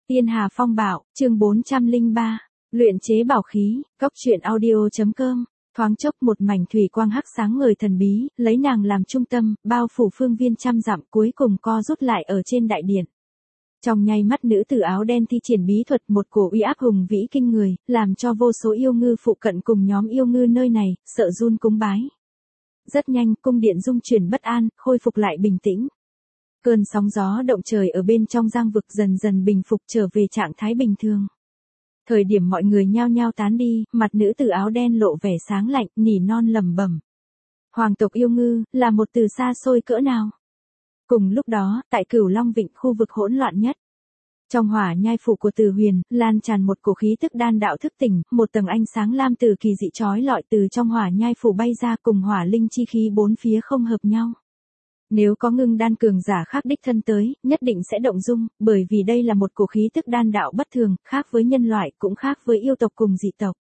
Tiên Hà Phong Bảo, chương 403. Luyện chế bảo khí, Cốc truyện audio.com. Thoáng chốc một mảnh thủy quang hắc sáng ngời thần bí, lấy nàng làm trung tâm, bao phủ phương viên trăm dặm, cuối cùng co rút lại ở trên đại điện. Trong nháy mắt nữ tử áo đen thi triển bí thuật, một cổ uy áp hùng vĩ kinh người, làm cho vô số yêu ngư phụ cận cùng nhóm yêu ngư nơi này sợ run cúng bái. Rất nhanh, cung điện rung chuyển bất an, khôi phục lại bình tĩnh. Cơn sóng gió động trời ở bên trong giang vực dần dần bình phục trở về trạng thái bình thường. Thời điểm mọi người nhao nhao tán đi, mặt nữ tử áo đen lộ vẻ sáng lạnh, nỉ non lẩm bẩm. Hoàng tộc yêu ngư, là một từ xa xôi cỡ nào? Cùng lúc đó, tại Cửu Long Vịnh, khu vực hỗn loạn nhất. Trong hỏa nhai phủ của Từ Huyền, lan tràn một cổ khí tức đan đạo thức tỉnh, một tầng ánh sáng lam từ kỳ dị chói lọi từ trong hỏa nhai phủ bay ra, cùng hỏa linh chi khí bốn phía không hợp nhau. Nếu có ngưng đan cường giả khác đích thân tới, nhất định sẽ động dung, bởi vì đây là một cổ khí tức đan đạo bất thường, khác với nhân loại, cũng khác với yêu tộc cùng dị tộc.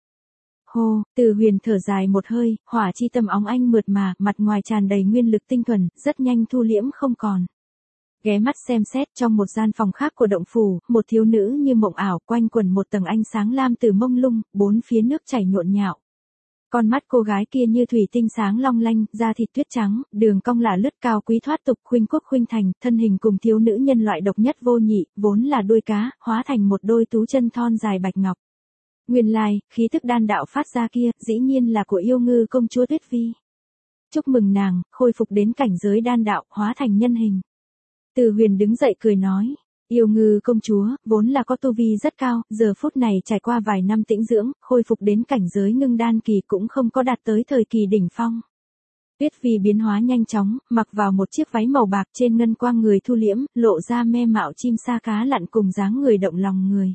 Hô, Từ Huyền thở dài một hơi, hỏa chi tâm óng ánh mượt mà, mặt ngoài tràn đầy nguyên lực tinh thuần, rất nhanh thu liễm không còn. Ghé mắt xem xét, trong một gian phòng khác của động phủ, một thiếu nữ như mộng ảo, quanh quẩn một tầng ánh sáng lam từ mông lung, bốn phía nước chảy nhộn nhạo. Con mắt cô gái kia như thủy tinh sáng long lanh, da thịt tuyết trắng, đường cong là lướt cao quý thoát tục, khuynh quốc khuynh thành, thân hình cùng thiếu nữ nhân loại độc nhất vô nhị, vốn là đuôi cá, hóa thành một đôi tú chân thon dài bạch ngọc. Nguyên lai, khí tức đan đạo phát ra kia, dĩ nhiên là của yêu ngư công chúa Tuyết Vi. Chúc mừng nàng, khôi phục đến cảnh giới đan đạo, hóa thành nhân hình. Từ Huyền đứng dậy cười nói. Yêu ngư công chúa, vốn là có tu vi rất cao, giờ phút này trải qua vài năm tĩnh dưỡng, khôi phục đến cảnh giới ngưng đan kỳ cũng không có đạt tới thời kỳ đỉnh phong. Tuyết Vi biến hóa nhanh chóng, mặc vào một chiếc váy màu bạc, trên ngân quang người thu liễm, lộ ra me mạo chim sa cá lặn cùng dáng người động lòng người.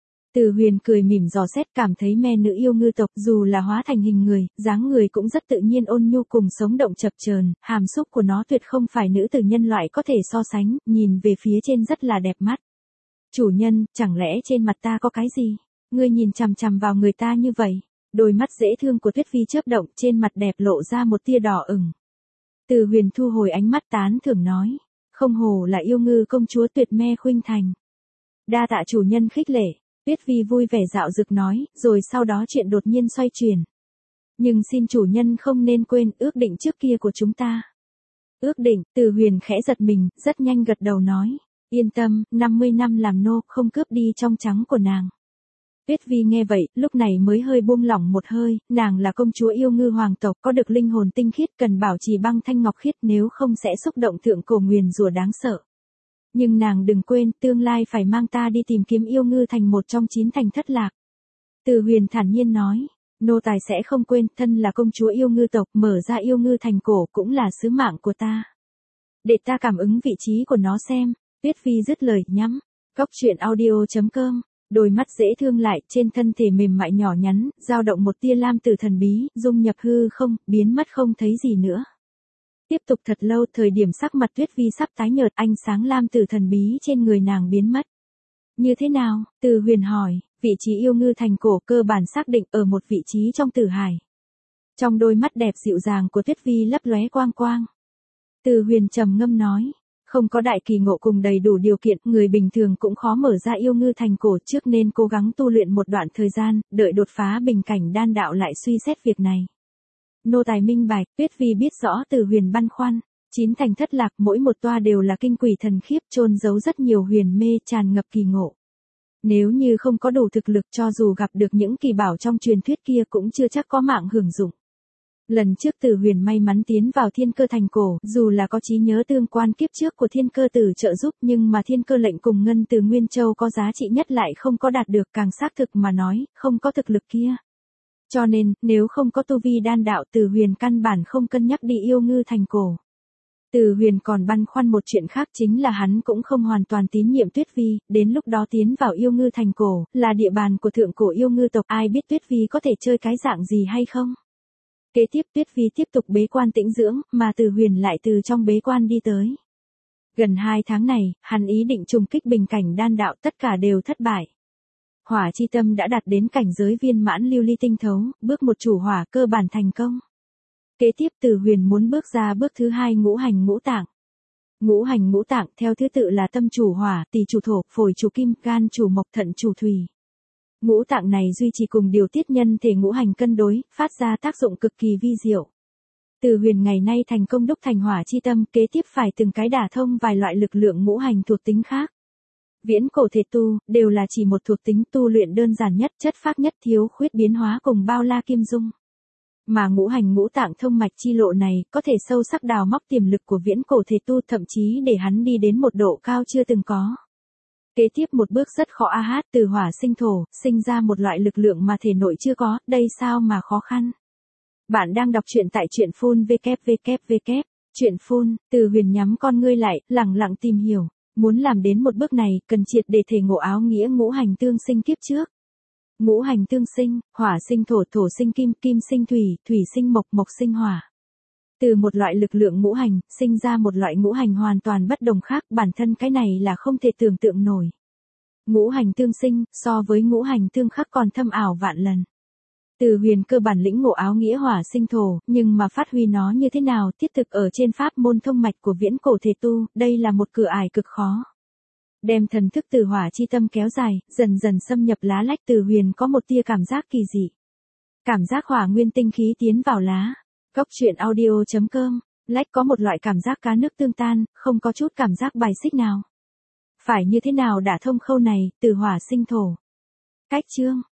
Từ Huyền cười mỉm dò xét, cảm thấy me nữ yêu ngư tộc dù là hóa thành hình người, dáng người cũng rất tự nhiên ôn nhu cùng sống động chập chờn, hàm xúc của nó tuyệt không phải nữ tử nhân loại có thể so sánh, nhìn về phía trên rất là đẹp mắt. Chủ nhân, chẳng lẽ trên mặt ta có cái gì? Ngươi nhìn chằm chằm vào người ta như vậy. Đôi mắt dễ thương của Tuyết Vi chớp động, trên mặt đẹp lộ ra một tia đỏ ửng. Từ Huyền thu hồi ánh mắt tán thưởng nói, không hổ là yêu ngư công chúa tuyệt me khuynh thành. Đa tạ chủ nhân khích lệ. Tuyết Vi vui vẻ dạo dực nói, rồi sau đó chuyện đột nhiên xoay chuyển. Nhưng xin chủ nhân không nên quên ước định trước kia của chúng ta. Ước định, Từ Huyền khẽ giật mình, rất nhanh gật đầu nói. Yên tâm, 50 năm làm nô, không cướp đi trong trắng của nàng. Tuyết Vi nghe vậy, lúc này mới hơi buông lỏng một hơi, nàng là công chúa yêu ngư hoàng tộc, có được linh hồn tinh khiết, cần bảo trì băng thanh ngọc khiết, nếu không sẽ xúc động thượng cổ nguyền rủa đáng sợ. Nhưng nàng đừng quên, tương lai phải mang ta đi tìm kiếm yêu ngư thành một trong 9 thành thất lạc. Từ Huyền thản nhiên nói, nô tài sẽ không quên, thân là công chúa yêu ngư tộc, mở ra yêu ngư thành cổ cũng là sứ mạng của ta. Để ta cảm ứng vị trí của nó xem. Tuyết Vi dứt lời, nhắm. Cốc truyện audio.com. Đôi mắt dễ thương lại, trên thân thể mềm mại nhỏ nhắn, dao động một tia lam tử thần bí, dung nhập hư không, biến mất không thấy gì nữa. Tiếp tục thật lâu, thời điểm sắc mặt Tuyết Vi sắp tái nhợt, ánh sáng lam tử thần bí trên người nàng biến mất. Như thế nào? Từ Huyền hỏi. Vị trí yêu ngư thành cổ cơ bản xác định ở một vị trí trong tử hải. Trong đôi mắt đẹp dịu dàng của Tuyết Vi lấp lóe quang quang. Từ Huyền trầm ngâm nói. Không có đại kỳ ngộ cùng đầy đủ điều kiện, người bình thường cũng khó mở ra yêu ngư thành cổ, trước nên cố gắng tu luyện một đoạn thời gian, đợi đột phá bình cảnh đan đạo lại suy xét việc này. Nô tài minh bạch. Tuyết Vi biết rõ Từ Huyền băn khoăn. 9 thành thất lạc, mỗi một toa đều là kinh quỷ thần khiếp, chôn giấu rất nhiều huyền mê, tràn ngập kỳ ngộ. Nếu như không có đủ thực lực, cho dù gặp được những kỳ bảo trong truyền thuyết kia cũng chưa chắc có mạng hưởng dụng. Lần trước Từ Huyền may mắn tiến vào thiên cơ thành cổ, dù là có trí nhớ tương quan kiếp trước của thiên cơ tử trợ giúp, nhưng mà thiên cơ lệnh cùng ngân từ Nguyên Châu có giá trị nhất lại không có đạt được, càng xác thực mà nói, không có thực lực kia. Cho nên, nếu không có tu vi đan đạo, Từ Huyền căn bản không cân nhắc đi yêu ngư thành cổ. Từ Huyền còn băn khoăn một chuyện khác, chính là hắn cũng không hoàn toàn tín nhiệm Tuyết Vi, đến lúc đó tiến vào yêu ngư thành cổ, là địa bàn của thượng cổ yêu ngư tộc, ai biết Tuyết Vi có thể chơi cái dạng gì hay không. Kế tiếp Tuyết Vi tiếp tục bế quan tĩnh dưỡng, mà Từ Huyền lại từ trong bế quan đi tới. Gần 2 tháng này, hắn ý định trùng kích bình cảnh đan đạo, tất cả đều thất bại. Hỏa chi tâm đã đạt đến cảnh giới viên mãn lưu ly tinh thấu, bước một chủ hỏa cơ bản thành công. Kế tiếp Từ Huyền muốn bước ra bước thứ 2 ngũ hành ngũ tạng. Ngũ hành ngũ tạng theo thứ tự là tâm chủ hỏa, tỳ chủ thổ, phổi chủ kim, gan chủ mộc, thận chủ thủy. Ngũ tạng này duy trì cùng điều tiết nhân thể ngũ hành cân đối, phát ra tác dụng cực kỳ vi diệu. Từ Huyền ngày nay thành công đúc thành hỏa chi tâm, kế tiếp phải từng cái đả thông vài loại lực lượng ngũ hành thuộc tính khác. Viễn cổ thể tu, đều là chỉ một thuộc tính tu luyện đơn giản nhất, chất phác nhất, thiếu khuyết biến hóa cùng bao la kim dung. Mà ngũ hành ngũ tạng thông mạch chi lộ này, có thể sâu sắc đào móc tiềm lực của viễn cổ thể tu, thậm chí để hắn đi đến một độ cao chưa từng có. Kế tiếp một bước rất khó từ hỏa sinh thổ, sinh ra một loại lực lượng mà thể nội chưa có, đây sao mà khó khăn. Bạn đang đọc truyện tại truyện phun www. Truyện phun, Từ Huyền nhắm con ngươi lại, lẳng lặng tìm hiểu. Muốn làm đến một bước này, cần triệt để thể ngộ áo nghĩa ngũ hành tương sinh kiếp trước. Ngũ hành tương sinh, hỏa sinh thổ, thổ sinh kim, kim sinh thủy, thủy sinh mộc, mộc sinh hỏa. Từ một loại lực lượng ngũ hành, sinh ra một loại ngũ hành hoàn toàn bất đồng khác, bản thân cái này là không thể tưởng tượng nổi. Ngũ hành tương sinh, so với ngũ hành tương khắc còn thâm ảo vạn lần. Từ Huyền cơ bản lĩnh ngộ áo nghĩa hỏa sinh thổ, nhưng mà phát huy nó như thế nào thiết thực ở trên pháp môn thông mạch của viễn cổ thể tu, đây là một cửa ải cực khó. Đem thần thức từ hỏa chi tâm kéo dài, dần dần xâm nhập lá lách, Từ Huyền có một tia cảm giác kỳ dị. Cảm giác hỏa nguyên tinh khí tiến vào lá. Cốc truyện audio.com, lách có một loại cảm giác cá nước tương tan, không có chút cảm giác bài xích nào. Phải như thế nào đả thông khâu này, từ hỏa sinh thổ? Cách chương